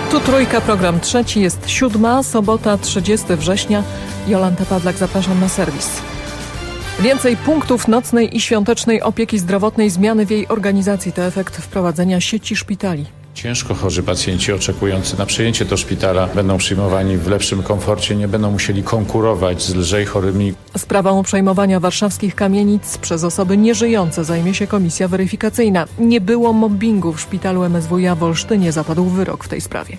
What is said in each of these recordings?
Tu Trójka, program trzeci, jest 7, sobota, 30 września. Jolanta Pawlak, zapraszam na serwis. Więcej punktów nocnej i świątecznej opieki zdrowotnej, zmiany w jej organizacji to efekt wprowadzenia sieci szpitali. Ciężko chorzy pacjenci oczekujący na przyjęcie do szpitala będą przyjmowani w lepszym komforcie, nie będą musieli konkurować z lżej chorymi. Sprawą przejmowania warszawskich kamienic przez osoby nieżyjące zajmie się komisja weryfikacyjna. Nie było mobbingu w szpitalu MSWiA w Olsztynie, zapadł wyrok w tej sprawie.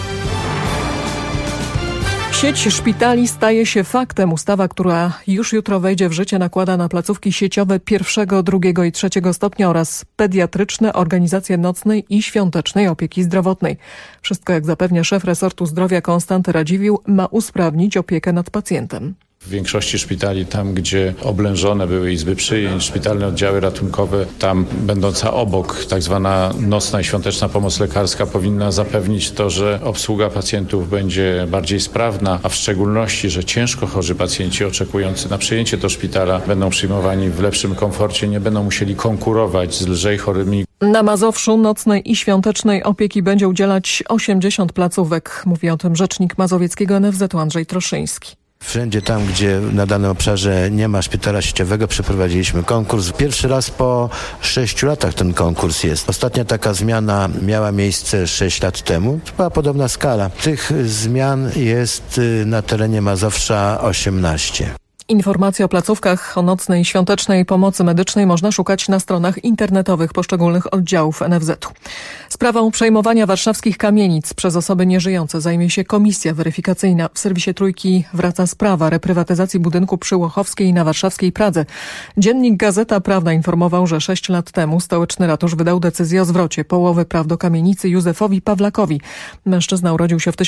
Sieć szpitali staje się faktem. Ustawa, która już jutro wejdzie w życie, nakłada na placówki sieciowe pierwszego, drugiego i trzeciego stopnia oraz pediatryczne organizacje nocnej i świątecznej opieki zdrowotnej. Wszystko, jak zapewnia szef resortu zdrowia Konstanty Radziwiłł, ma usprawnić opiekę nad pacjentem. W większości szpitali, tam gdzie oblężone były izby przyjęć, szpitalne oddziały ratunkowe, tam będąca obok tak zwana nocna i świąteczna pomoc lekarska powinna zapewnić to, że obsługa pacjentów będzie bardziej sprawna, a w szczególności, że ciężko chorzy pacjenci oczekujący na przyjęcie do szpitala będą przyjmowani w lepszym komforcie, nie będą musieli konkurować z lżej chorymi. Na Mazowszu nocnej i świątecznej opieki będzie udzielać 80 placówek. Mówi o tym rzecznik mazowieckiego NFZ-u Andrzej Troszyński. Wszędzie tam, gdzie na danym obszarze nie ma szpitala sieciowego, przeprowadziliśmy konkurs. Pierwszy raz po 6 latach ten konkurs jest. Ostatnia taka zmiana miała miejsce 6 lat temu. To była podobna skala. Tych zmian jest na terenie Mazowsza 18. Informacje o placówkach o nocnej i świątecznej pomocy medycznej można szukać na stronach internetowych poszczególnych oddziałów NFZ-u. Sprawą przejmowania warszawskich kamienic przez osoby nieżyjące zajmie się komisja weryfikacyjna. W serwisie Trójki wraca sprawa reprywatyzacji budynku przy Łochowskiej na warszawskiej Pradze. Dziennik Gazeta Prawna informował, że 6 lat temu stołeczny ratusz wydał decyzję o zwrocie połowy praw do kamienicy Józefowi Pawlakowi. Mężczyzna urodził się w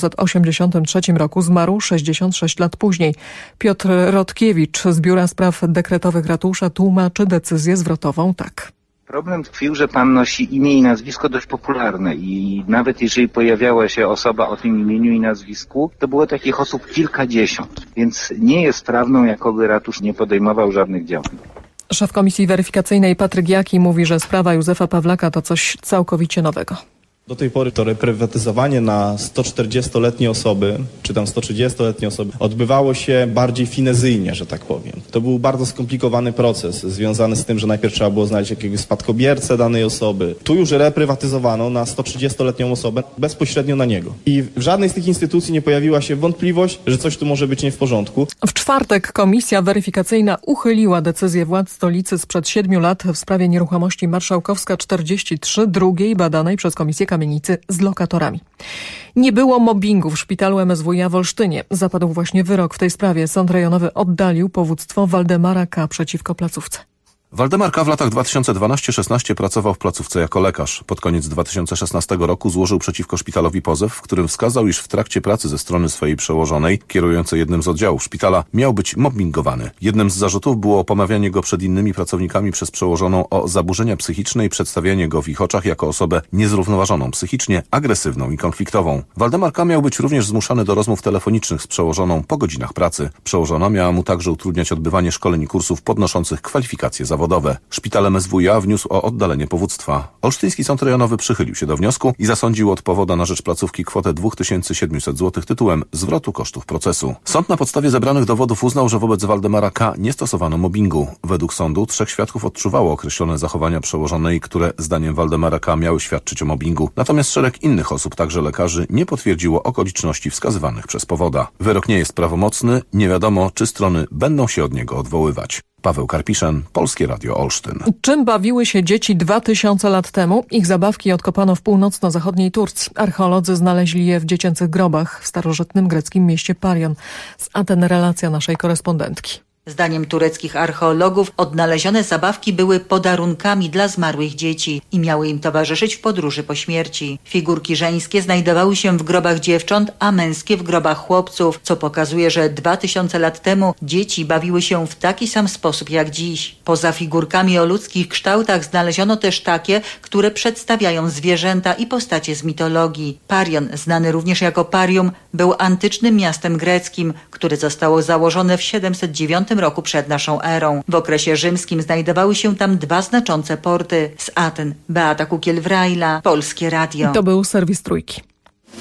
1883 roku, zmarł 66 lat później. Piotr Rodkiewicz z Biura Spraw Dekretowych Ratusza tłumaczy decyzję zwrotową tak. Problem tkwił, że pan nosi imię i nazwisko dość popularne i nawet jeżeli pojawiała się osoba o tym imieniu i nazwisku, to było takich osób kilkadziesiąt, więc nie jest prawdą, jakoby ratusz nie podejmował żadnych działań. Szef Komisji Weryfikacyjnej Patryk Jaki mówi, że sprawa Józefa Pawlaka to coś całkowicie nowego. Do tej pory to reprywatyzowanie na 140-letnie osoby, czy tam 130-letnie osoby, odbywało się bardziej finezyjnie, że tak powiem. To był bardzo skomplikowany proces, związany z tym, że najpierw trzeba było znaleźć jakiegoś spadkobiercę danej osoby. Tu już reprywatyzowano na 130-letnią osobę bezpośrednio na niego. I w żadnej z tych instytucji nie pojawiła się wątpliwość, że coś tu może być nie w porządku. W czwartek komisja weryfikacyjna uchyliła decyzję władz stolicy sprzed 7 lat w sprawie nieruchomości Marszałkowska 43, drugiej badanej przez Komisję Kamienicy z lokatorami. Nie było mobbingu w szpitalu MSWiA w Olsztynie. Zapadł właśnie wyrok w tej sprawie. Sąd rejonowy oddalił powództwo Waldemara K. przeciwko placówce. Waldemar K. w latach 2012-16 pracował w placówce jako lekarz. Pod koniec 2016 roku złożył przeciwko szpitalowi pozew, w którym wskazał, iż w trakcie pracy ze strony swojej przełożonej, kierującej jednym z oddziałów szpitala, miał być mobbingowany. Jednym z zarzutów było pomawianie go przed innymi pracownikami przez przełożoną o zaburzenia psychiczne i przedstawianie go w ich oczach jako osobę niezrównoważoną psychicznie, agresywną i konfliktową. Waldemar K. miał być również zmuszany do rozmów telefonicznych z przełożoną po godzinach pracy. Przełożona miała mu także utrudniać odbywanie szkoleń i kursów podnoszących kwalifikacje zawodowe. Szpital MSWiA wniósł o oddalenie powództwa. Olsztyński Sąd Rejonowy przychylił się do wniosku i zasądził od powoda na rzecz placówki kwotę 2700 zł tytułem zwrotu kosztów procesu. Sąd na podstawie zebranych dowodów uznał, że wobec Waldemara K. nie stosowano mobbingu. Według sądu 3 świadków odczuwało określone zachowania przełożonej, które zdaniem Waldemara K. miały świadczyć o mobbingu. Natomiast szereg innych osób, także lekarzy, nie potwierdziło okoliczności wskazywanych przez powoda. Wyrok nie jest prawomocny, nie wiadomo, czy strony będą się od niego odwoływać. Paweł Karpiszyn, Polskie Radio Olsztyn. Czym bawiły się dzieci 2000 lat temu? Ich zabawki odkopano w północno-zachodniej Turcji. Archeolodzy znaleźli je w dziecięcych grobach w starożytnym greckim mieście Parion. Z Aten relacja naszej korespondentki. Zdaniem tureckich archeologów odnalezione zabawki były podarunkami dla zmarłych dzieci i miały im towarzyszyć w podróży po śmierci. Figurki żeńskie znajdowały się w grobach dziewcząt, a męskie w grobach chłopców, co pokazuje, że 2000 lat temu dzieci bawiły się w taki sam sposób jak dziś. Poza figurkami o ludzkich kształtach znaleziono też takie, które przedstawiają zwierzęta i postacie z mitologii. Parion, znany również jako Parium, był antycznym miastem greckim, które zostało założone w 709 roku przed naszą erą. W okresie rzymskim znajdowały się tam 2 znaczące porty. Z Aten Beata Kukiel-Wrajla, Polskie Radio. To był serwis Trójki.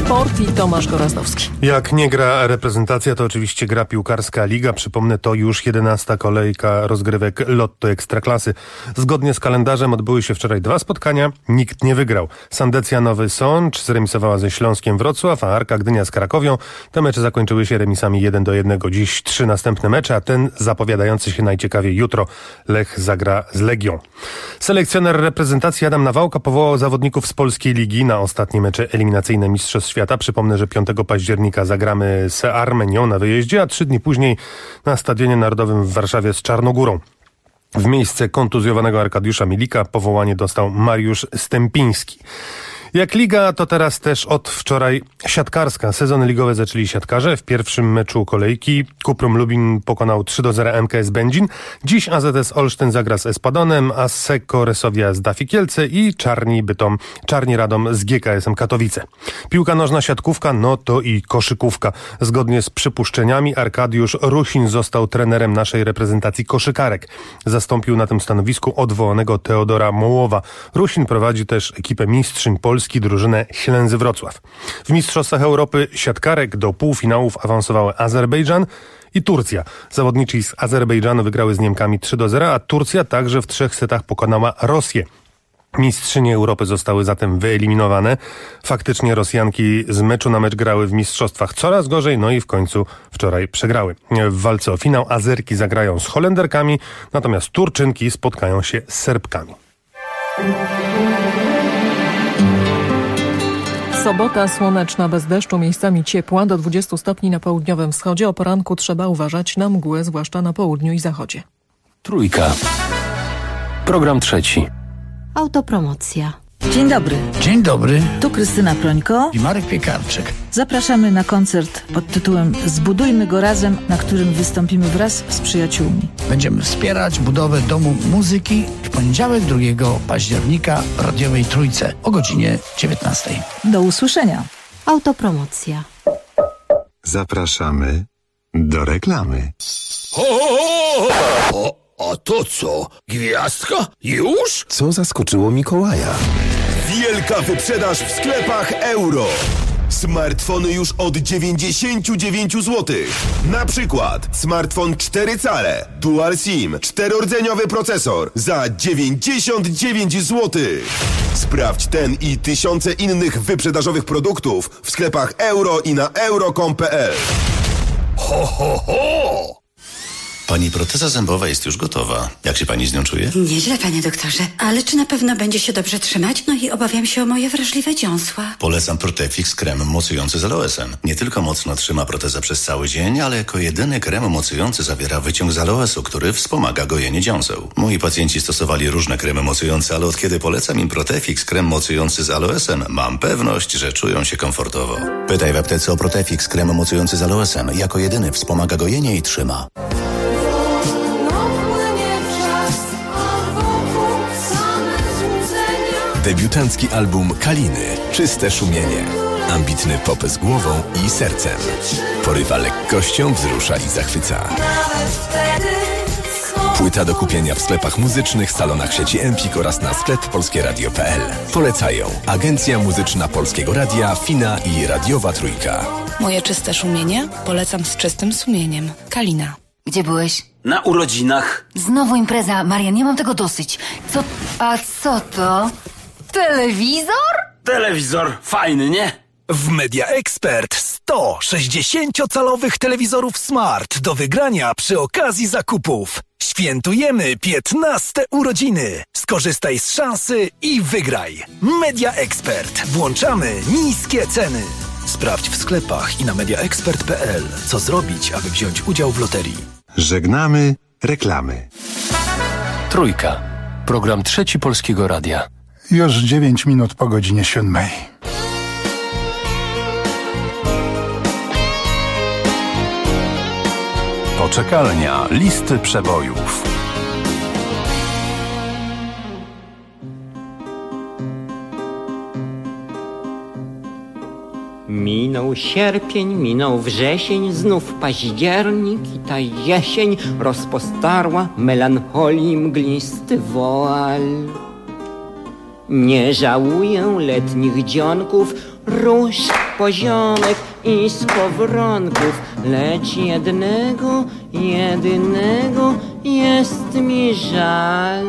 Sport i Tomasz Gorazdowski. Jak nie gra reprezentacja, to oczywiście gra piłkarska liga. Przypomnę, to już 11. kolejka rozgrywek Lotto Ekstraklasy. Zgodnie z kalendarzem odbyły się wczoraj 2 spotkania. Nikt nie wygrał. Sandecja Nowy Sącz zremisowała ze Śląskiem Wrocław, a Arka Gdynia z Krakowią. Te mecze zakończyły się remisami 1-1. Dziś 3 następne mecze, a ten zapowiadający się najciekawiej jutro. Lech zagra z Legią. Selekcjoner reprezentacji Adam Nawałka powołał zawodników z polskiej ligi na ostatnie mecze eliminacyjne Mistrzostw Świata. Przypomnę, że 5 października zagramy z Armenią na wyjeździe, a 3 dni później na Stadionie Narodowym w Warszawie z Czarnogórą. W miejsce kontuzjowanego Arkadiusza Milika powołanie dostał Mariusz Stępiński. Jak liga, to teraz też od wczoraj siatkarska. Sezon ligowy zaczęli siatkarze. W pierwszym meczu kolejki Kuprum Lubin pokonał 3-0 MKS Będzin. Dziś AZS Olsztyn zagra z Espadonem, a Sekko Resowia z Dafi Kielce i Czarni Radom z GKS-em Katowice. Piłka nożna, siatkówka, no to i koszykówka. Zgodnie z przypuszczeniami Arkadiusz Rusin został trenerem naszej reprezentacji koszykarek. Zastąpił na tym stanowisku odwołanego Teodora Mołowa. Rusin prowadzi też ekipę mistrzyń Polski, drużynę Ślęzy Wrocław. W Mistrzostwach Europy siatkarek do półfinałów awansowały Azerbejdżan i Turcja. Zawodniczy z Azerbejdżanu wygrały z Niemkami 3-0, a Turcja także w 3 setach pokonała Rosję. Mistrzynie Europy zostały zatem wyeliminowane. Faktycznie Rosjanki z meczu na mecz grały w mistrzostwach coraz gorzej, no i w końcu wczoraj przegrały. W walce o finał Azerki zagrają z Holenderkami, natomiast Turczynki spotkają się z Serbkami. Sobota słoneczna, bez deszczu, miejscami ciepła, do 20 stopni na południowym wschodzie. O poranku trzeba uważać na mgłę, zwłaszcza na południu i zachodzie. Trójka. Program trzeci. Autopromocja. Dzień dobry. Dzień dobry. Tu Krystyna Prońko I Marek Piekarczyk. Zapraszamy na koncert pod tytułem Zbudujmy go razem, na którym wystąpimy wraz z przyjaciółmi. Będziemy wspierać budowę Domu Muzyki w poniedziałek 2 października w radiowej Trójce o godzinie 19. Do usłyszenia. Autopromocja. Zapraszamy do reklamy. A to co? Gwiazdka? Już? Co zaskoczyło Mikołaja? Wielka wyprzedaż w sklepach Euro. Smartfony już od 99 zł. Na przykład smartfon 4 cale, Dual SIM, 4-rdzeniowy procesor za 99 zł. Sprawdź ten i tysiące innych wyprzedażowych produktów w sklepach Euro i na euro.com.pl. Ho, ho, ho! Pani proteza zębowa jest już gotowa. Jak się pani z nią czuje? Nieźle, panie doktorze. Ale czy na pewno będzie się dobrze trzymać? No i obawiam się o moje wrażliwe dziąsła. Polecam Protefix krem mocujący z aloesem. Nie tylko mocno trzyma protezę przez cały dzień, ale jako jedyny krem mocujący zawiera wyciąg z aloesu, który wspomaga gojenie dziąseł. Moi pacjenci stosowali różne kremy mocujące, ale od kiedy polecam im Protefix krem mocujący z aloesem, mam pewność, że czują się komfortowo. Pytaj w aptece o Protefix krem mocujący z aloesem. Jako jedyny wspomaga gojenie i trzyma. Debiutancki album Kaliny. Czyste szumienie. Ambitny pop z głową i sercem. Porywa lekkością, wzrusza i zachwyca. Płyta do kupienia w sklepach muzycznych, salonach sieci Empik oraz na sklep polskieradio.pl. Polecają Agencja Muzyczna Polskiego Radia, Fina i Radiowa Trójka. Moje czyste szumienie polecam z czystym sumieniem. Kalina. Gdzie byłeś? Na urodzinach. Znowu impreza. Marian, nie mam tego dosyć. Co to? Telewizor? Telewizor. Fajny, nie? W Media Expert 100 60-calowych telewizorów Smart do wygrania przy okazji zakupów. Świętujemy 15 urodziny. Skorzystaj z szansy i wygraj. Media Expert. Włączamy niskie ceny. Sprawdź w sklepach i na mediaexpert.pl, co zrobić, aby wziąć udział w loterii. Żegnamy reklamy. Trójka. Program trzeci Polskiego Radia. Już 9 minut po godzinie 7. Poczekalnia listy przebojów. Minął sierpień, minął wrzesień, znów październik i ta jesień rozpostarła melancholii mglisty woal. Nie żałuję letnich dzionków, róż poziomek i skowronków, lecz jedynego jest mi żal.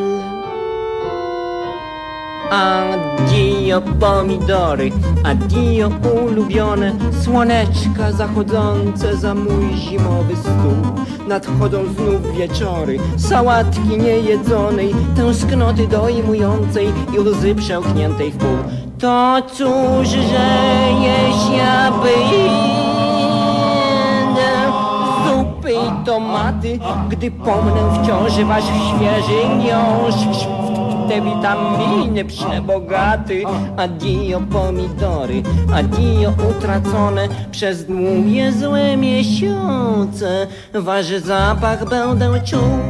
Addio pomidory, addio ulubione, słoneczka zachodzące za mój zimowy stół. Nadchodzą znów wieczory, sałatki niejedzonej, tęsknoty dojmującej i łzy przełkniętej w pół. To cóż, że jeść ja będę zupy i tomaty, gdy pomnę wciąż wasz świeży miąższ, te witaminy przebogaty. Addio pomidory, addio utracone przez długie złe miesiące, wasz zapach będę czuł.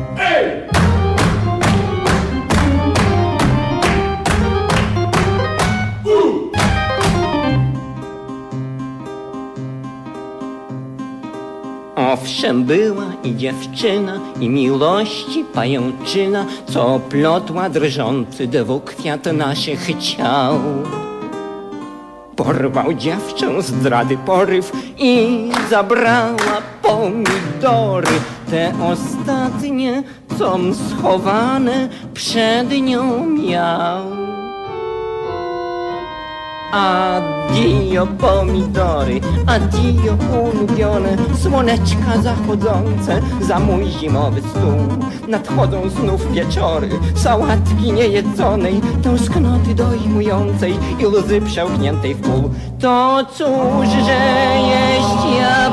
Owszem, była i dziewczyna, i miłości pajęczyna, co plotła drżący dwukwiat naszych ciał. Porwał dziewczę zdrady poryw i zabrała pomidory, te ostatnie, com schowane przed nią miał. Addio pomidory, addio ulubione, słoneczka zachodzące za mój zimowy stół. Nadchodzą znów wieczory, sałatki niejedzonej, tęsknoty dojmującej i łzy przełkniętej w pół. To cóż, że jeść ja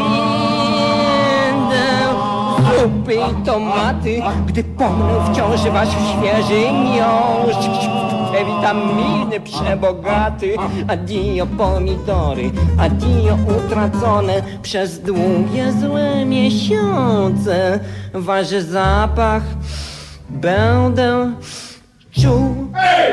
będę zupy i tomaty, gdy pomnę wciąż wasz świeży miąższ, te witaminy przebogaty. Addio pomidory, addio utracone przez długie złe miesiące, wasz zapach będę czuł.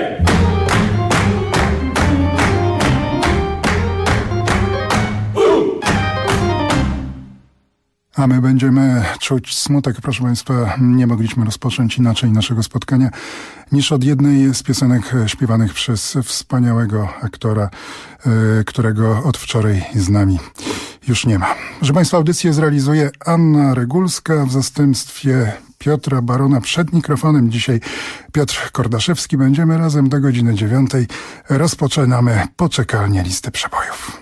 A my będziemy czuć smutek. Proszę Państwa, nie mogliśmy rozpocząć inaczej naszego spotkania niż od jednej z piosenek śpiewanych przez wspaniałego aktora, którego od wczoraj z nami już nie ma. Proszę Państwa, audycję zrealizuje Anna Regulska w zastępstwie Piotra Barona. Przed mikrofonem dzisiaj Piotr Kordaszewski. Będziemy razem do godziny 9. Rozpoczynamy poczekalnię listy przebojów.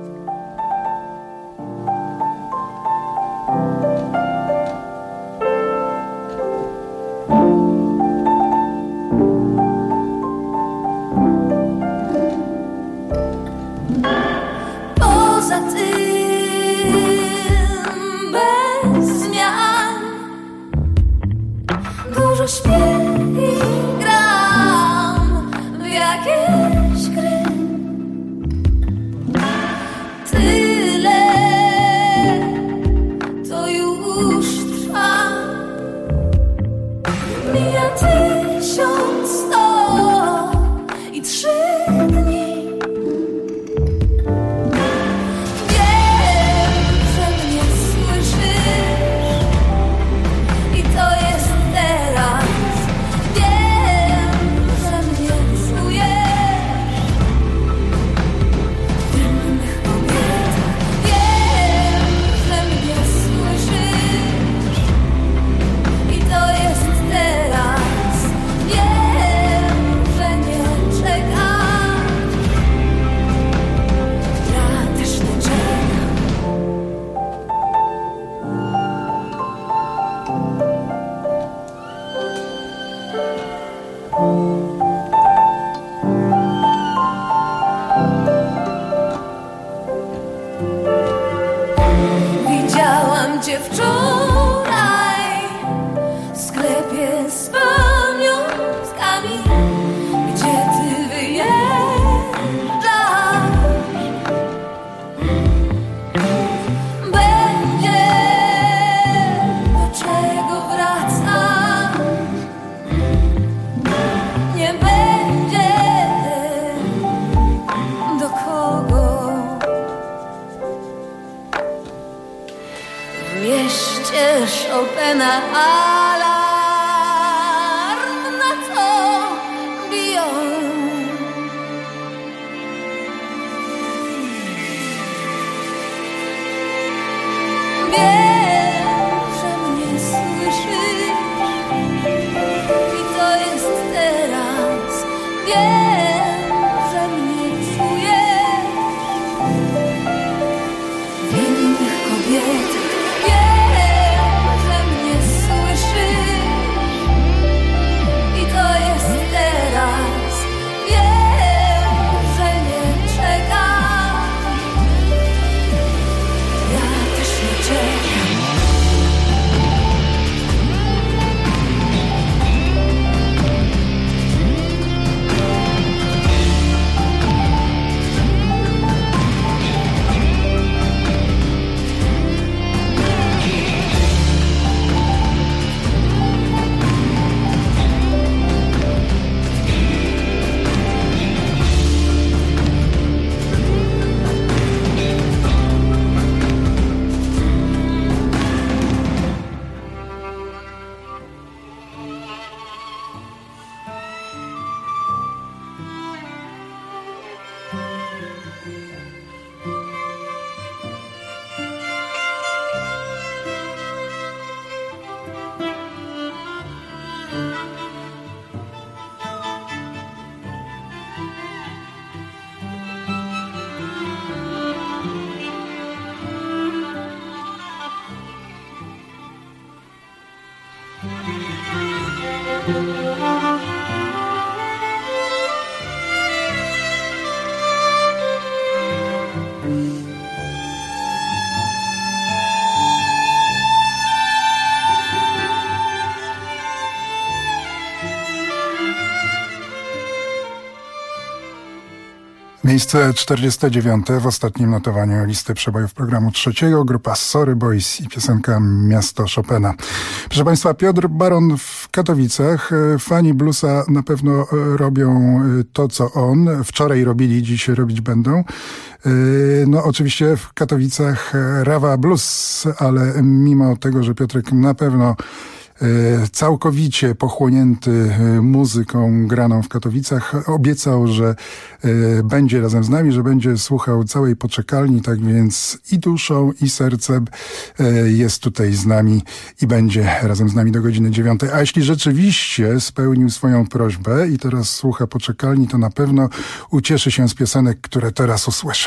Śpię i gram w jakieś gry. Tyle to już trwa. Mija 1103 dni. Wiem, że mnie słyszysz i to jest teraz. Widziałam cię wczoraj w sklepie z pamiątkami, gdzie ty wyjeżdżasz. Będzie do czego wracać, nie będzie do kogo. W mieście Chopina alarm na to biją. Miejsce 49 w ostatnim notowaniu listy przebojów programu trzeciego. Grupa Sorry Boys i piosenka Miasto Chopina. Proszę Państwa, Piotr Baron w Katowicach. Fani bluesa na pewno robią to, co on. Wczoraj robili, dziś robić będą. No oczywiście w Katowicach Rawa Blues, ale mimo tego, że Piotrek na pewno całkowicie pochłonięty muzyką graną w Katowicach, obiecał, że będzie razem z nami, że będzie słuchał całej poczekalni, tak więc i duszą, i sercem jest tutaj z nami i będzie razem z nami do godziny 9. A jeśli rzeczywiście spełnił swoją prośbę i teraz słucha poczekalni, to na pewno ucieszy się z piosenek, które teraz usłyszę.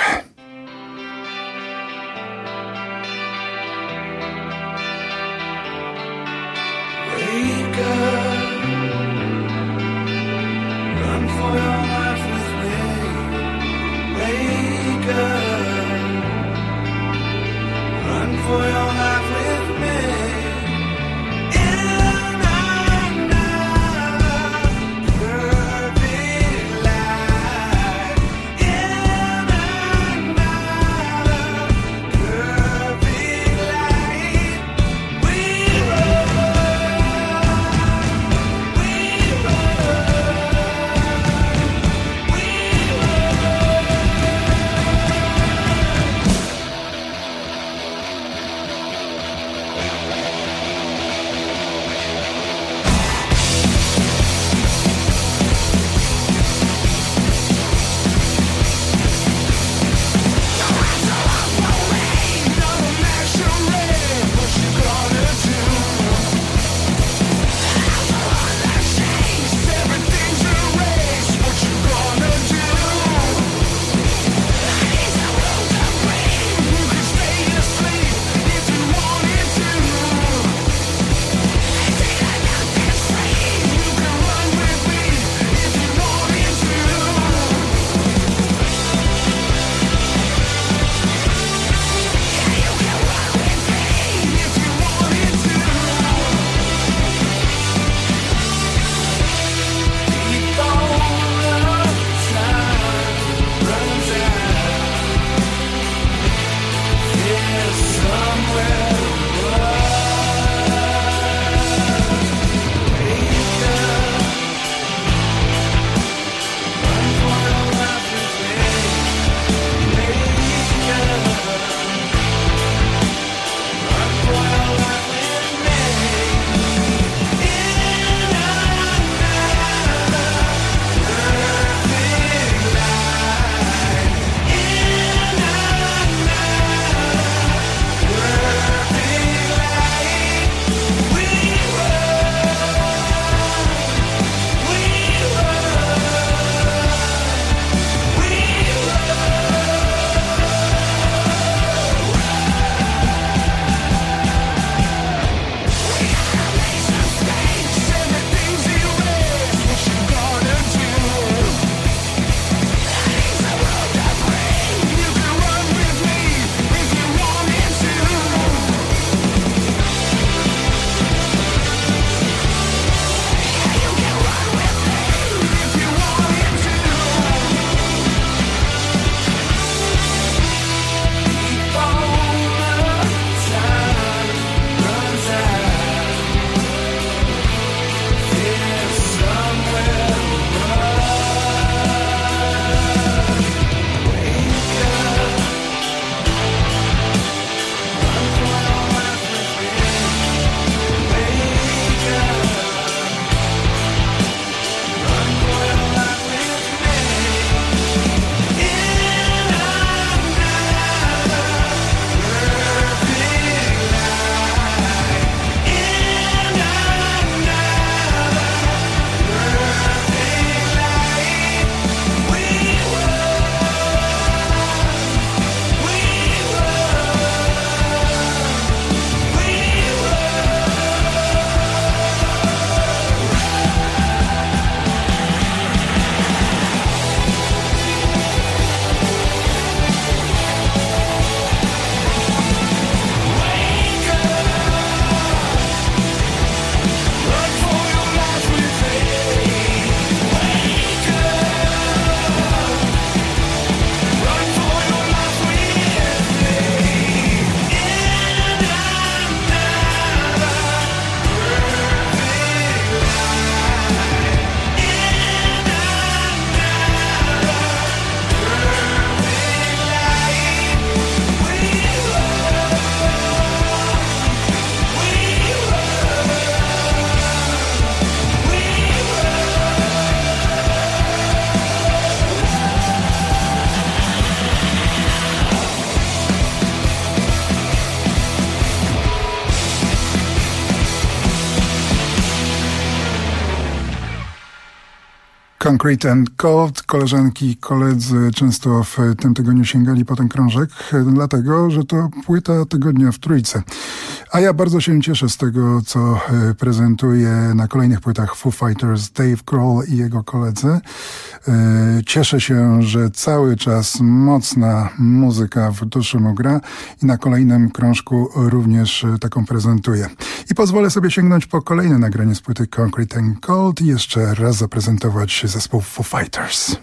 Concrete and Cold. Koleżanki i koledzy często w tym tygodniu sięgali po ten krążek, dlatego, że to płyta tygodnia w Trójce. A ja bardzo się cieszę z tego, co prezentuje na kolejnych płytach Foo Fighters Dave Grohl i jego koledzy. Cieszę się, że cały czas mocna muzyka w duszy mu gra i na kolejnym krążku również taką prezentuje. I pozwolę sobie sięgnąć po kolejne nagranie z płyty Concrete and Cold i jeszcze raz zaprezentować zespół Foo Fighters.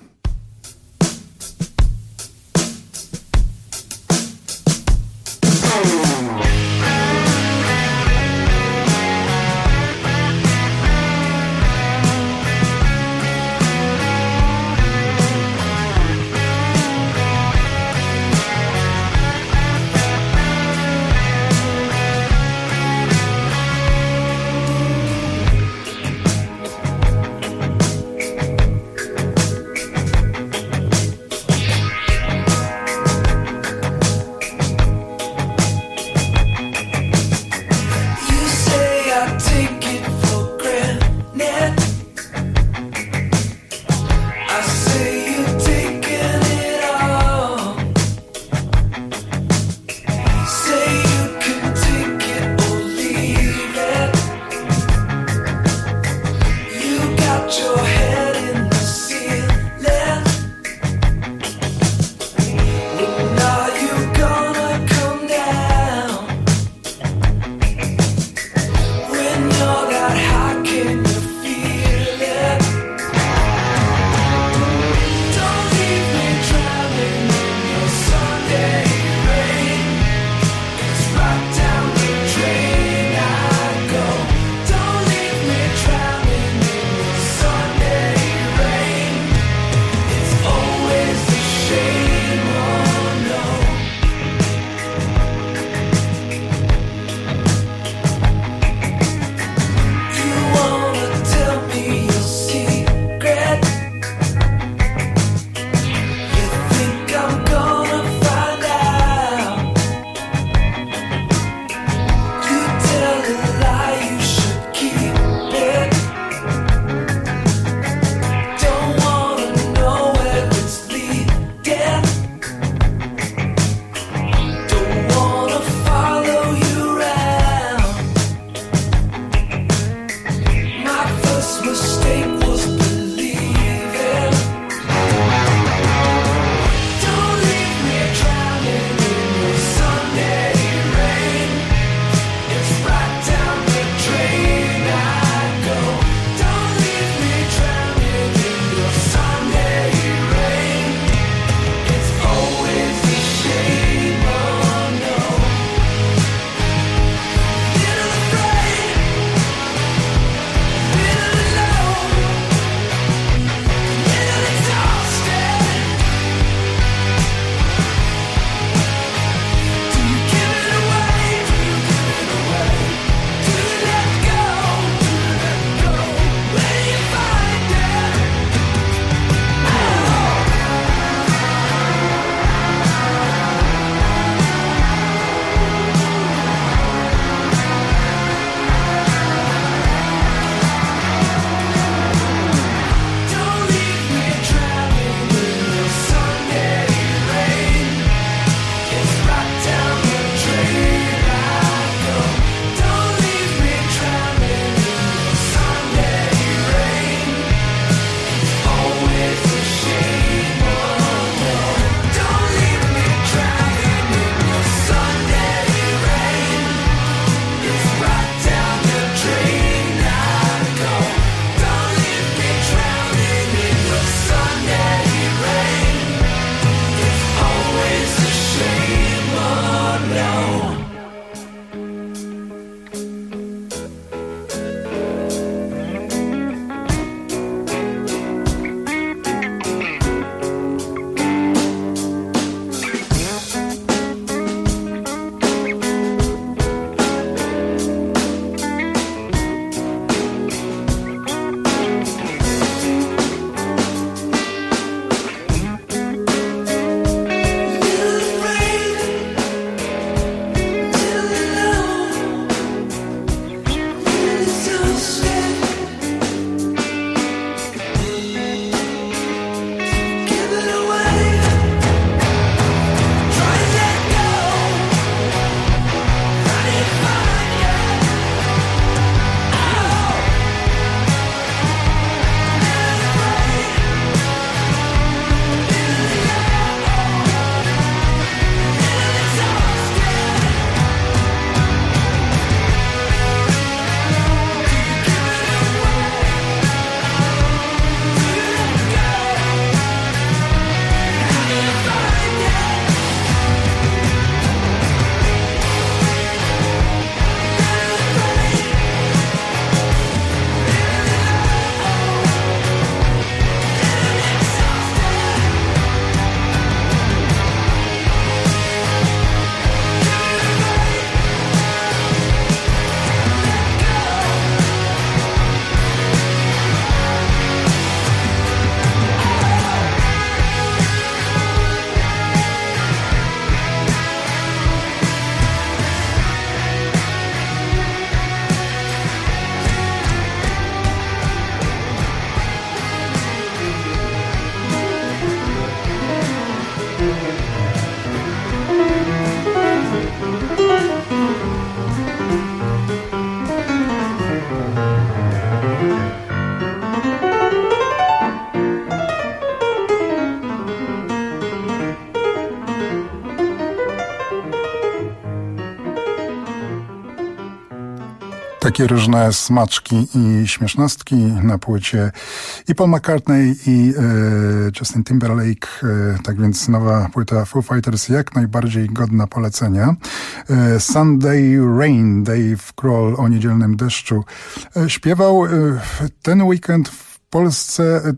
takie różne smaczki i śmiesznostki na płycie i Paul McCartney i Justin Timberlake. Tak więc nowa płyta Foo Fighters jak najbardziej godna polecenia. Sunday Rain, Dave Grohl o niedzielnym deszczu śpiewał. Ten weekend w Polsce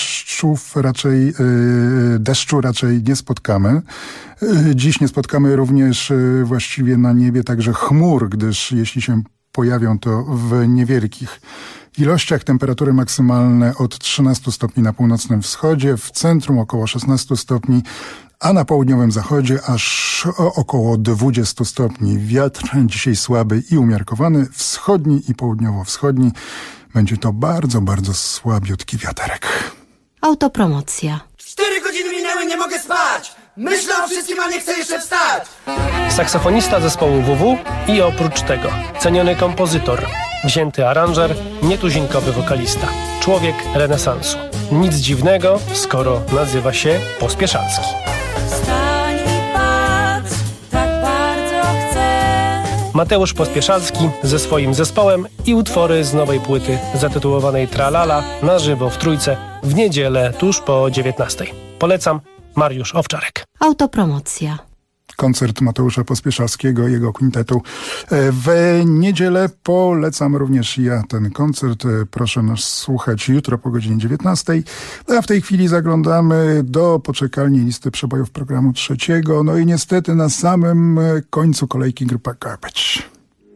deszczu raczej nie spotkamy. Dziś nie spotkamy również właściwie na niebie także chmur, gdyż jeśli się pojawią, to w niewielkich ilościach. Temperatury maksymalne od 13 stopni na północnym wschodzie, w centrum około 16 stopni, a na południowym zachodzie aż około 20 stopni. Wiatr dzisiaj słaby i umiarkowany, wschodni i południowo-wschodni. Będzie to bardzo, bardzo słabiutki wiaterek. Autopromocja. 4 godziny minęły, nie mogę spać! Myślę o wszystkim, a nie chcę jeszcze wstać! Saksofonista zespołu WW i oprócz tego ceniony kompozytor, wzięty aranżer, nietuzinkowy wokalista. Człowiek renesansu. Nic dziwnego, skoro nazywa się Pospieszalski. Wstań i patrz, tak bardzo chcę. Mateusz Pospieszalski ze swoim zespołem i utwory z nowej płyty zatytułowanej Tralala na żywo w Trójce w niedzielę tuż po 19:00. Polecam. Mariusz Owczarek. Autopromocja. Koncert Mateusza Pospieszalskiego, jego kwintetu. W niedzielę polecam również ja ten koncert. Proszę nas słuchać jutro po godzinie 19:00. A w tej chwili zaglądamy do poczekalni listy przebojów programu 3. No i niestety na samym końcu kolejki grupa Garbage.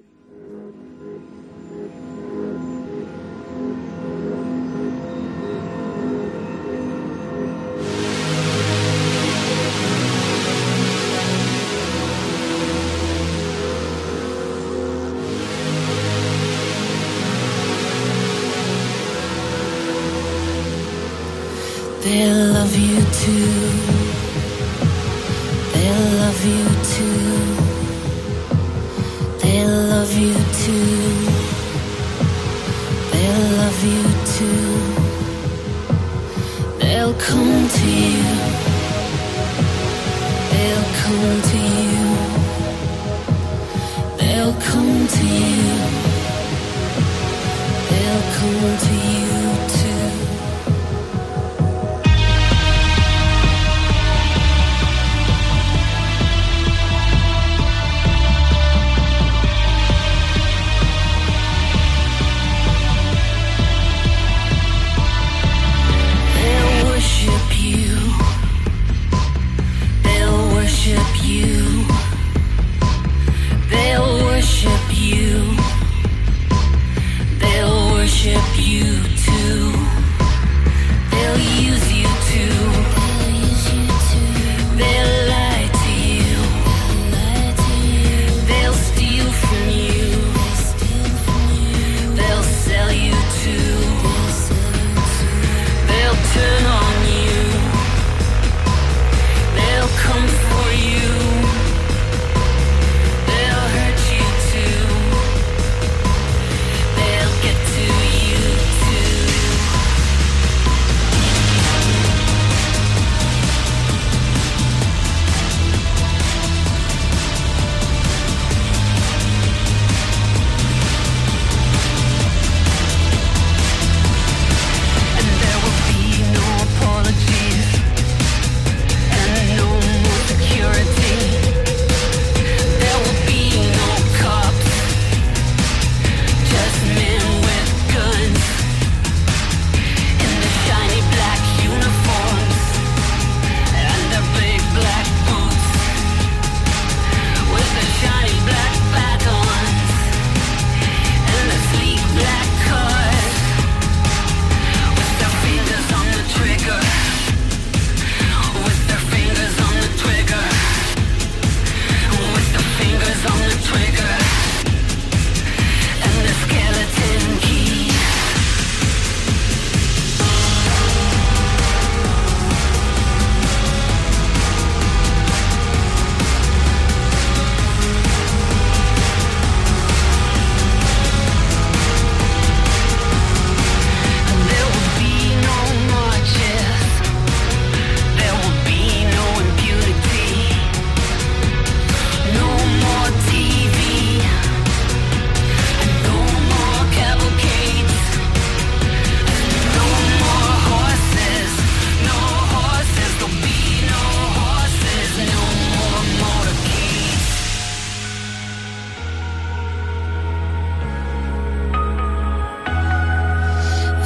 They'll love you too. They'll love you too. They'll love you too. They'll love you too. They'll come to you. They'll come to you. They'll come to you. They'll come to you too. You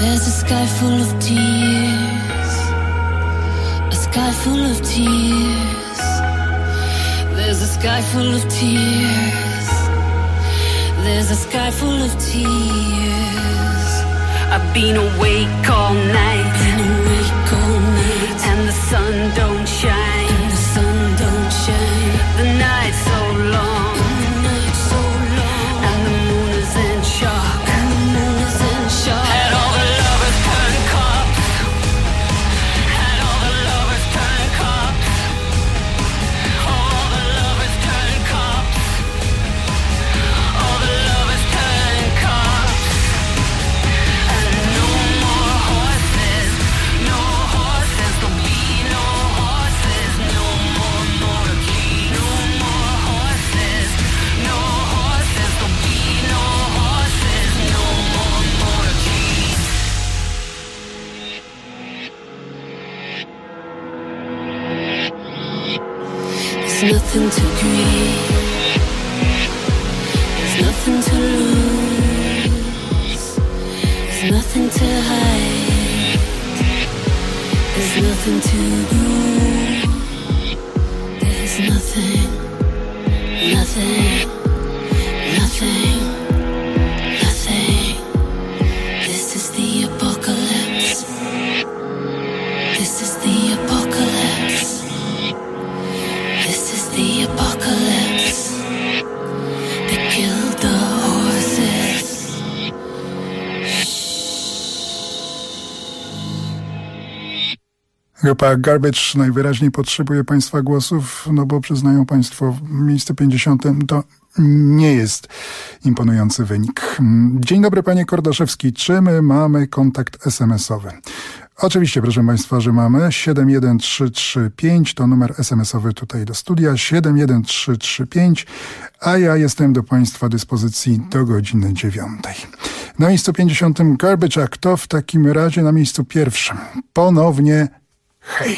There's a sky full of tears, a sky full of tears. There's a sky full of tears. There's a sky full of tears. I've been awake all night, and the sun don't shine, the night's so long, and the moon is in shock, and all the lovers turn cops, and all the lovers turn cops, all the lovers turn cops, all the lovers turn cops, and no more horses, no horses, there'll be no horses, no more motorcade, no more horses, no horses, there'll be no horses, no more motorcade. There's nothing to grieve, there's nothing to lose, there's nothing to hide, there's nothing to prove, there's nothing, nothing, nothing, nothing. This is the apocalypse. This is the apocalypse. This is the apocalypse. They killed the horses. Grupa Garbage najwyraźniej potrzebuje Państwa głosów, no bo przyznają Państwo, miejsce 50 to nie jest imponujący wynik. Dzień dobry, panie Kordaszewski. Czy my mamy kontakt SMS-owy? Oczywiście, proszę Państwa, że mamy. 71335 to numer SMS-owy tutaj do studia. 71335, a ja jestem do Państwa dyspozycji do godziny 9. Na miejscu 50 Garbage, a kto w takim razie na miejscu pierwszym? Ponownie hej.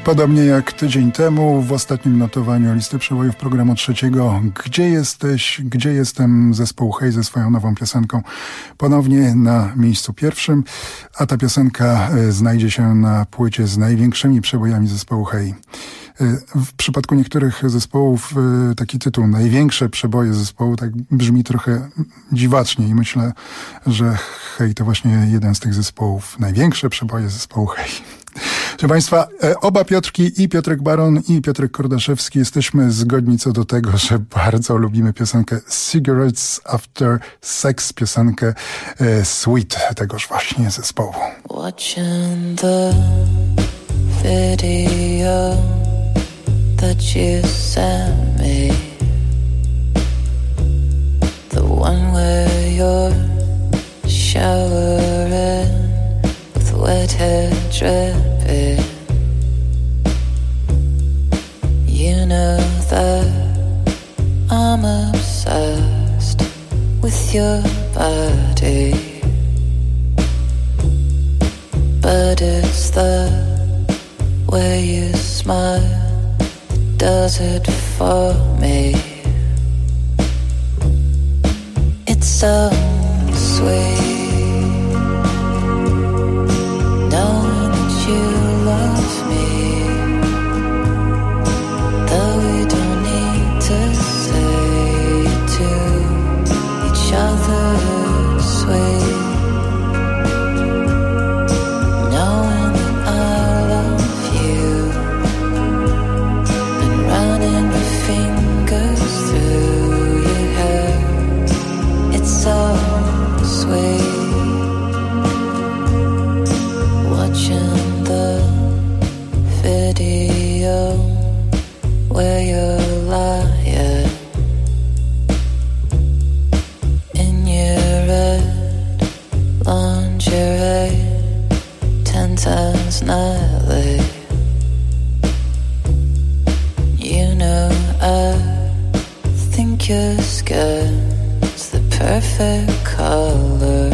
Podobnie jak tydzień temu w ostatnim notowaniu listy przebojów programu trzeciego Gdzie jesteś? Gdzie jestem? Zespołu Hej ze swoją nową piosenką ponownie na miejscu pierwszym, a ta piosenka znajdzie się na płycie z największymi przebojami zespołu Hej. W przypadku niektórych zespołów taki tytuł Największe przeboje zespołu tak brzmi trochę dziwacznie i myślę, że Hej to właśnie jeden z tych zespołów. Największe przeboje zespołu Hej. Proszę Państwa, oba Piotrki, i Piotrek Baron, i Piotrek Kordaszewski, jesteśmy zgodni co do tego, że bardzo lubimy piosenkę Cigarettes After Sex, piosenkę Sweet tegoż właśnie zespołu. Watching the video that you sent me, the one where you're showering with wet hair dripping. You know that I'm obsessed with your body, but it's the way you smile that does it for me. It's so sweet knowing that you love me, though we don't need to say it to each other. Sweet knowing that I love you and running my fingers through your hair. It's so sweet watching the video where you're lying in your red lingerie, 10 times nightly. You know I think your skin's the perfect color,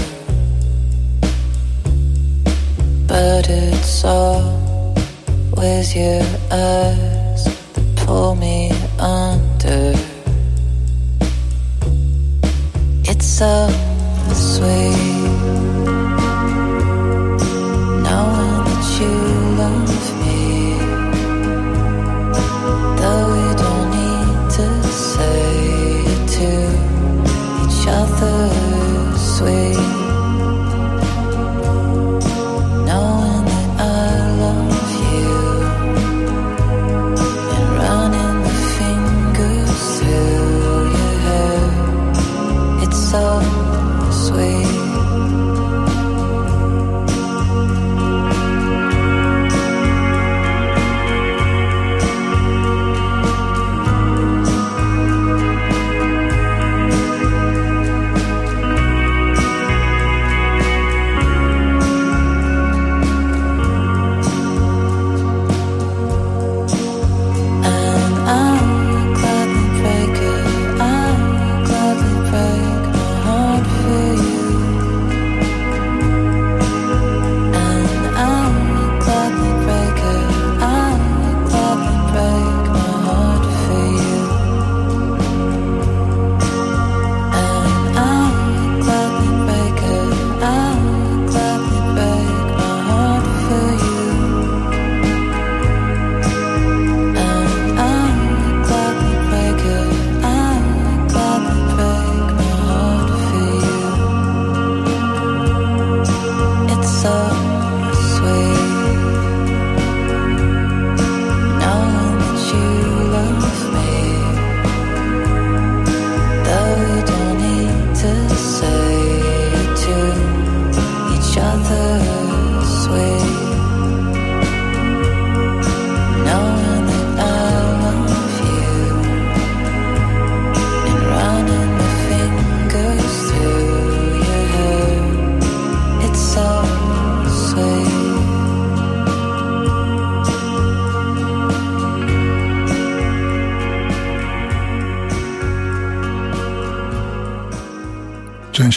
but it's always your eyes that pull me under. It's so sweet knowing that you love me, though we don't need to say it to each other. Sweet knowing that I love you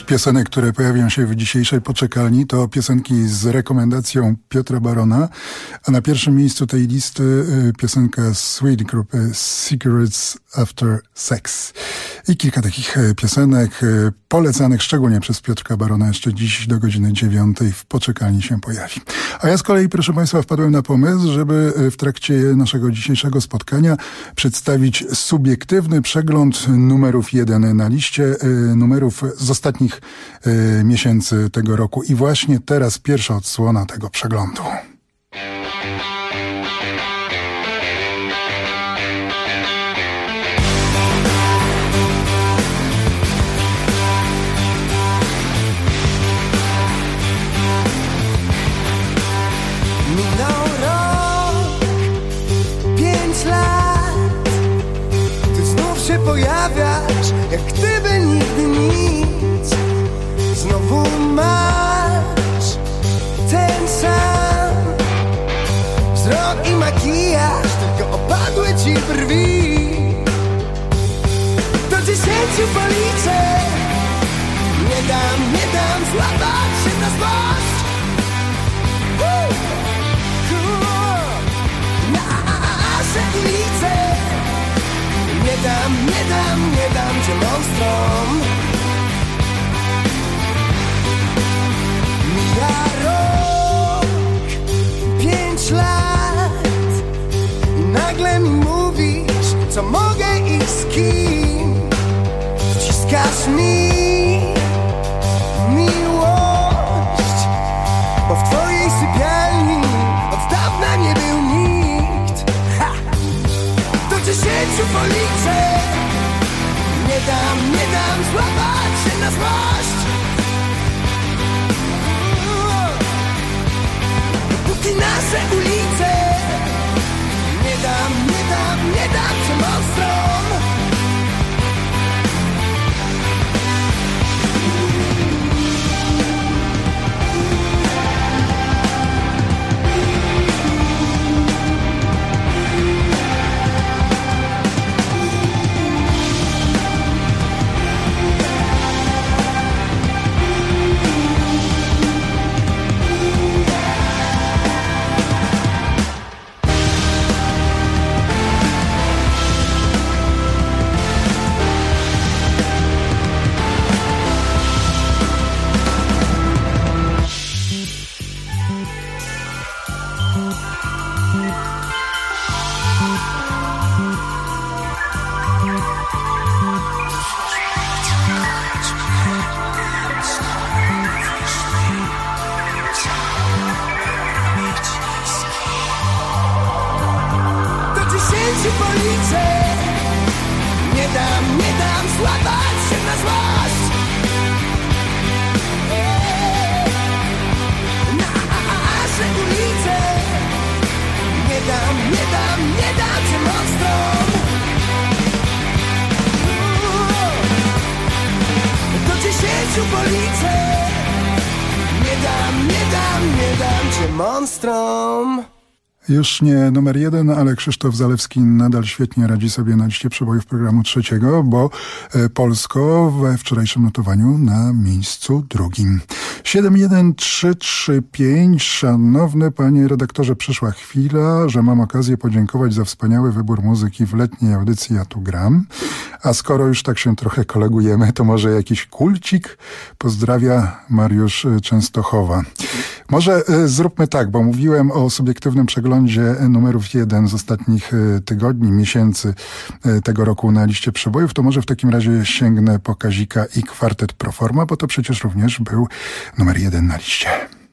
piosenek, które pojawią się w dzisiejszej poczekalni, to piosenki z rekomendacją Piotra Barona, a na pierwszym miejscu tej listy piosenka Sweet grupy Cigarettes After Sex. I kilka takich piosenek polecanych szczególnie przez Piotrka Barona jeszcze dziś do godziny 9 w poczekalni się pojawi. A ja z kolei, proszę Państwa, wpadłem na pomysł, żeby w trakcie naszego dzisiejszego spotkania przedstawić subiektywny przegląd numerów 1 na liście, numerów z ostatnich miesięcy tego roku. I właśnie teraz pierwsza odsłona tego przeglądu. Minął rok, 5 lat, ty znów się pojawiasz, jak gdyby nigdy nic. Znowu masz ten sam wzrok i makijaż, tylko opadły ci brwi. Do 10 policzę, nie dam złapać się na złość. Nasze ulice, nie dam cię monstrom. Mija rok, 5 lat i nagle mi mówisz, co mogę i z kim. Wciskasz mi miłość, bo w twojej sypialni od dawna nie był nikt. Ha! Do 10 policzę, nie dam złapać się na złość. Dopóki nasze ulice, nie dam cię monstrom. Nie dam złapać się na złość. Nasze ulice, nie dam cię monstrom. Do 10 policzę, nie dam cię monstrom. Już nie numer 1, ale Krzysztof Zalewski nadal świetnie radzi sobie na liście przebojów programu 3, bo Polsko we wczorajszym notowaniu na miejscu 2. 71335. Szanowny panie redaktorze, przyszła chwila, że mam okazję podziękować za wspaniały wybór muzyki w letniej audycji Ja tu gram. A skoro już tak się trochę kolegujemy, to może jakiś kulcik? Pozdrawia Mariusz Częstochowa. Może zróbmy tak, bo mówiłem o subiektywnym przeglądzie numerów 1 z ostatnich tygodni, miesięcy tego roku na liście przebojów, to może w takim razie sięgnę po Kazika i kwartet Proforma, bo to przecież również był numer 1 na liście.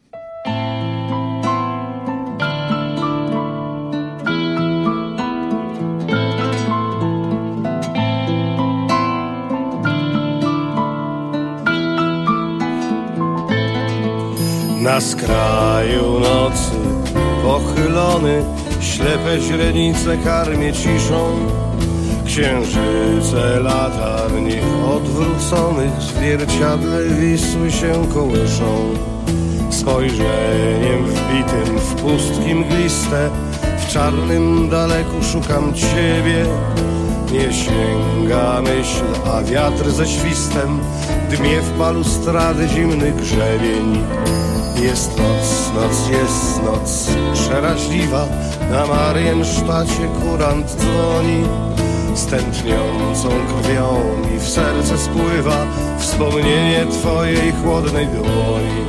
Na skraju nocy pochylony, ślepe źrenice karmię ciszą. Księżyce latarni odwróconych w zwierciadle Wisły się kołyszą. Spojrzeniem wbitym w pustki mgliste, w czarnym daleku szukam ciebie. nie sięga myśl, a wiatr ze świstem dmie w balustrady zimny grzebień. Jest noc przeraźliwa, na Mariensztacie kurant dzwoni. Z tętniącą krwią mi w serce spływa wspomnienie twojej chłodnej dłoni.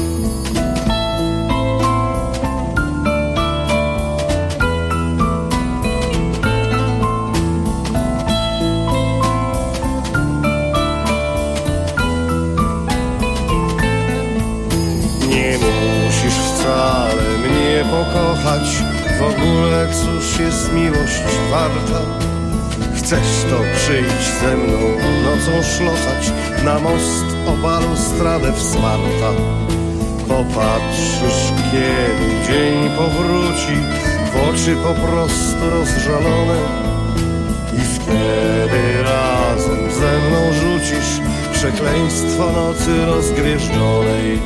Nie musisz wcale mnie pokochać, w ogóle cóż jest miłość warta. Chcesz to przyjść ze mną nocą szlochać na most o balustradę wsparta. Popatrzysz, kiedy dzień powróci, w oczy po prostu rozżalone, i wtedy razem ze mną rzucisz przekleństwo nocy rozgwieżdżonej.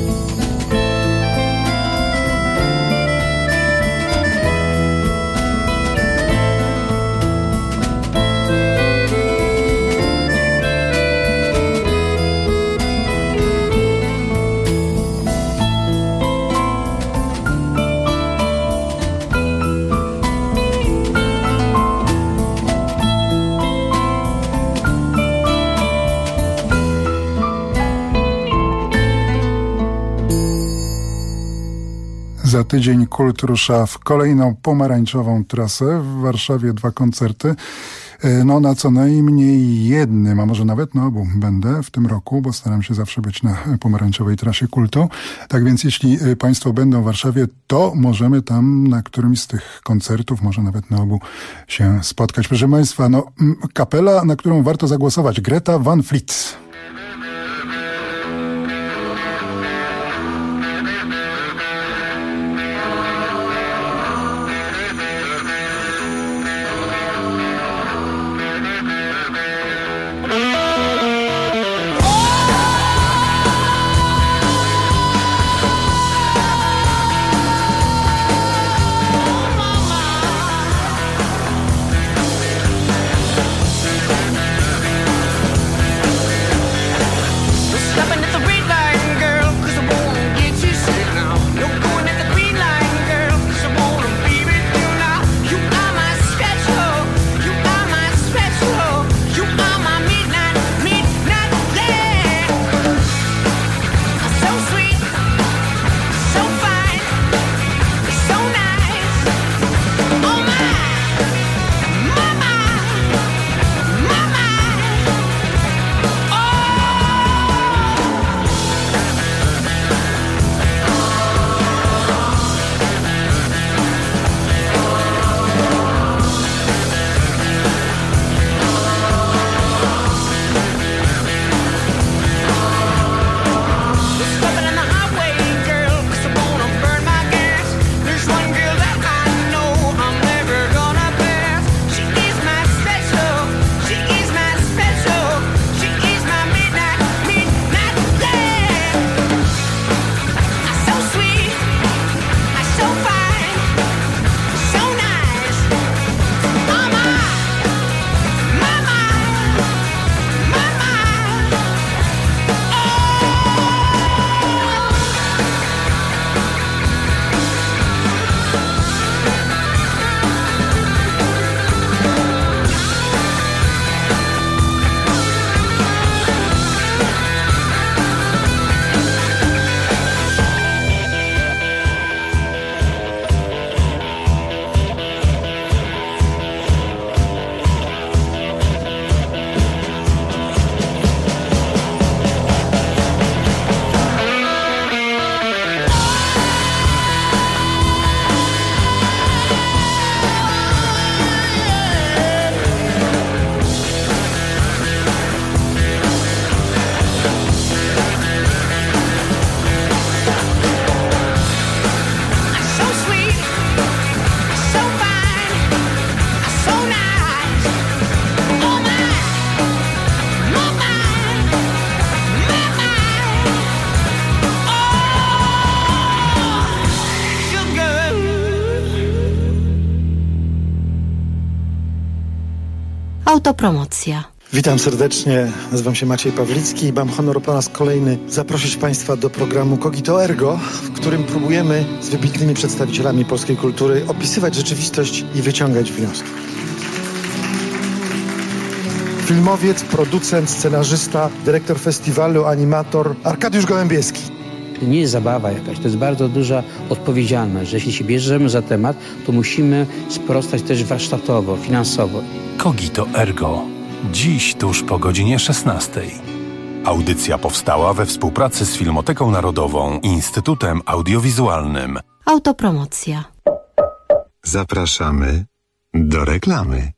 Za tydzień Kult rusza w kolejną pomarańczową trasę. W Warszawie 2 koncerty. No na co najmniej jednym, a może nawet na obu będę w tym roku, bo staram się zawsze być na pomarańczowej trasie Kultu. Tak więc jeśli Państwo będą w Warszawie, to możemy tam na którymś z tych koncertów, może nawet na obu się spotkać. Proszę Państwa, no kapela, na którą warto zagłosować. Greta Van Fleet. Autopromocja. Witam serdecznie, nazywam się Maciej Pawlicki i mam honor po raz kolejny zaprosić Państwa do programu Cogito Ergo, w którym próbujemy z wybitnymi przedstawicielami polskiej kultury opisywać rzeczywistość i wyciągać wnioski. Filmowiec, producent, scenarzysta, dyrektor festiwalu, animator Arkadiusz Gołębieski. To nie jest zabawa jakaś, to jest bardzo duża odpowiedzialność, że jeśli się bierzemy za temat, to musimy sprostać też warsztatowo, finansowo. Cogito Ergo. Dziś tuż po godzinie 16. Audycja powstała we współpracy z Filmoteką Narodową i Instytutem Audiowizualnym. Autopromocja. Zapraszamy do reklamy.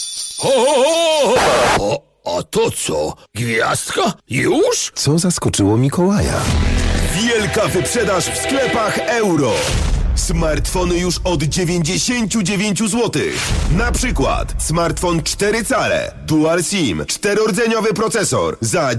A to co? Gwiazdka? Już? Co zaskoczyło Mikołaja? Wielka wyprzedaż w sklepach Euro. Smartfony już od 99 zł. Na przykład smartfon 4 cale, Dual SIM, 4-rdzeniowy procesor za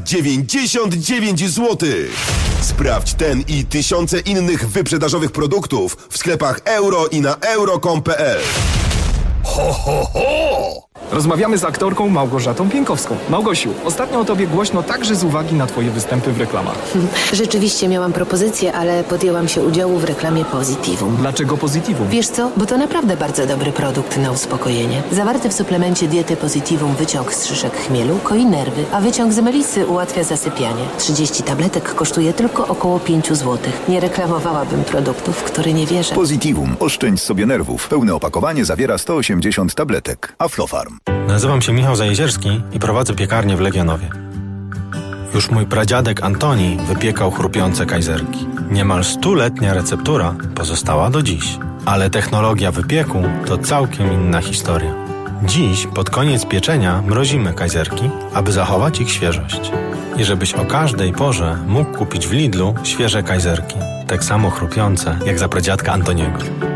99 zł. Sprawdź ten i tysiące innych wyprzedażowych produktów w sklepach Euro i na euro.com.pl. Ho, ho, ho! Rozmawiamy z aktorką Małgorzatą Pienkowską. Małgosiu, ostatnio o tobie głośno także z uwagi na twoje występy w reklamach. Rzeczywiście miałam propozycję, ale podjęłam się udziału w reklamie Positivum. Dlaczego Positivum? Wiesz co? Bo to naprawdę bardzo dobry produkt na uspokojenie. Zawarty w suplemencie diety Positivum wyciąg z szyszek chmielu koi nerwy, a wyciąg z melisy ułatwia zasypianie. 30 tabletek kosztuje tylko około 5 zł. Nie reklamowałabym produktów, w które nie wierzę. Positivum. Oszczędź sobie nerwów. Pełne opakowanie zawiera 180 tabletek. Aflofarm. Nazywam się Michał Zajezierski i prowadzę piekarnię w Legionowie. Już mój pradziadek Antoni wypiekał chrupiące kajzerki. Niemal 100-letnia receptura pozostała do dziś. Ale technologia wypieku to całkiem inna historia. Dziś, pod koniec pieczenia, mrozimy kajzerki, aby zachować ich świeżość. I żebyś o każdej porze mógł kupić w Lidlu świeże kajzerki. Tak samo chrupiące, jak za pradziadka Antoniego.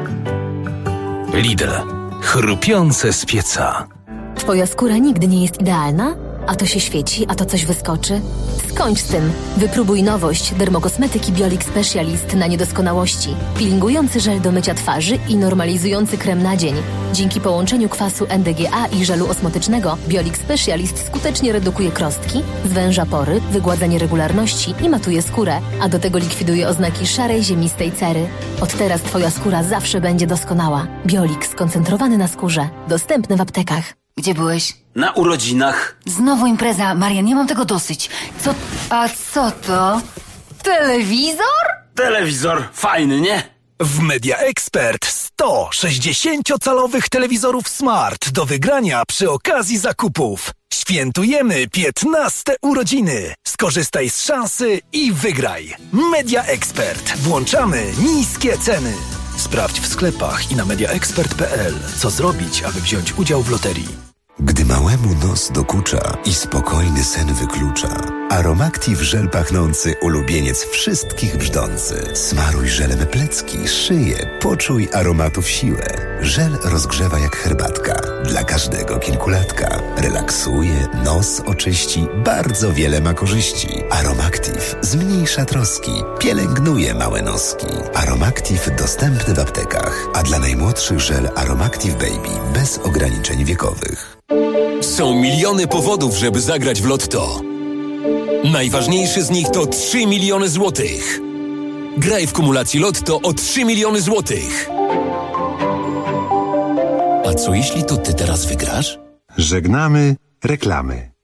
Lidl. Chrupiące z pieca. Twoja skóra nigdy nie jest idealna? A to się świeci, a to coś wyskoczy? Skończ z tym. Wypróbuj nowość dermokosmetyki Biolix Specialist na niedoskonałości. Peelingujący żel do mycia twarzy i normalizujący krem na dzień. Dzięki połączeniu kwasu NDGA i żelu osmotycznego Biolix Specialist skutecznie redukuje krostki, zwęża pory, wygładza nieregularności i matuje skórę, a do tego likwiduje oznaki szarej, ziemistej cery. Od teraz twoja skóra zawsze będzie doskonała. Biolix skoncentrowany na skórze. Dostępny w aptekach. Gdzie byłeś? Na urodzinach. Znowu impreza. Marian, nie mam tego dosyć. A co to? Telewizor? Telewizor fajny, nie? W Media Expert 100 60-calowych telewizorów Smart do wygrania przy okazji zakupów. Świętujemy 15 urodziny. Skorzystaj z szansy i wygraj. Media Expert. Włączamy niskie ceny. Sprawdź w sklepach i na mediaexpert.pl, co zrobić, aby wziąć udział w loterii. Gdy małemu nos dokucza i spokojny sen wyklucza, Aromactive żel pachnący, ulubieniec wszystkich brzdący. Smaruj żelem plecki, szyję, poczuj aromatów siłę. Żel rozgrzewa jak herbatka, dla każdego kilkulatka. Relaksuje, nos oczyści, bardzo wiele ma korzyści. Aromactive zmniejsza troski, pielęgnuje małe noski. Aromactive dostępny w aptekach, a dla najmłodszych żel Aromactive Baby bez ograniczeń wiekowych. Są miliony powodów, żeby zagrać w Lotto. Najważniejszy z nich to 3 miliony złotych. Graj w kumulacji Lotto o 3 miliony złotych. A co jeśli to ty teraz wygrasz? Żegnamy reklamy.